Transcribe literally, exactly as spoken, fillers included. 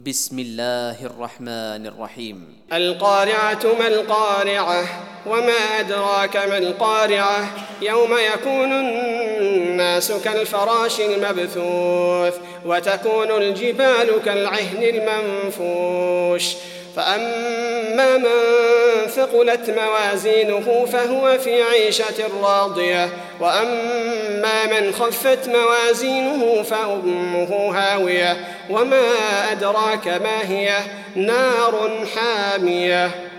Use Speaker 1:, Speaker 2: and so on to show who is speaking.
Speaker 1: بسم الله الرحمن الرحيم.
Speaker 2: القارعة ما القارعة وما أدراك ما القارعة يوم يكون الناس كالفراش المبثوث وتكون الجبال كالعهن المنفوش فأما من ثقلت موازينه فهو في عيشة راضية وأما من خفت موازينه فأمه هاوية وما أدراك ما هي نار حامية.